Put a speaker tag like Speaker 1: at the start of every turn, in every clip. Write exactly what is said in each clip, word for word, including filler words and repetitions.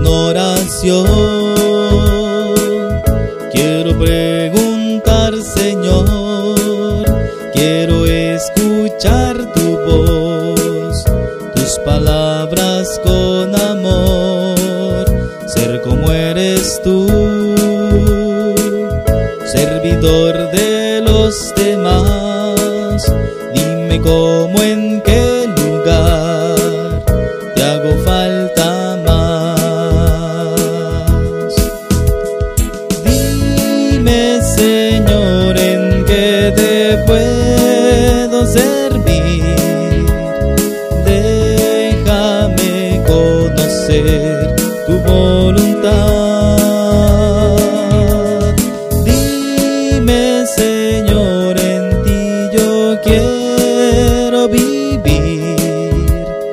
Speaker 1: en oración quiero preguntar, Señor, quiero escuchar tu voz, tus palabras con amor, ser como eres tú, servidor de los demás. Dime cómo, en qué lugar te hago falta más. Dime, Señor, en qué te puedo servir. Déjame conocer tu voluntad. Dime, Señor, en ti yo quiero vivir.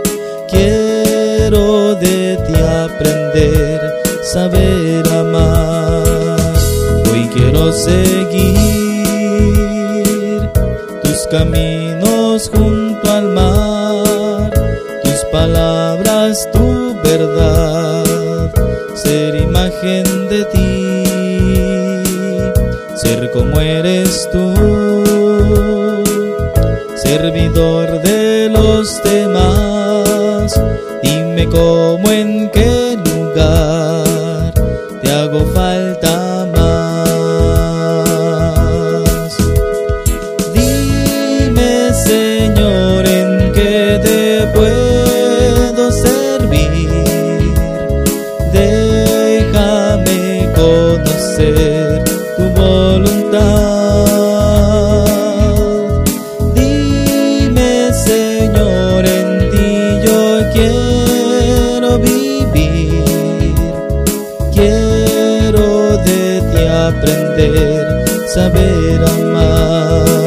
Speaker 1: Quiero de ti aprender, saber amar. Hoy quiero seguir tus caminos junto al mar, tus palabras, tu verdad, ser imagen de ti, ser como eres tú, servidor de los demás. Dime cómo, en qué lugar te hago falta más. Dime, Señor, en qué te puedo servir. Déjame conocer tu voluntad. Dime, Señor, en ti yo quiero vivir. Quiero de ti aprender, saber amar.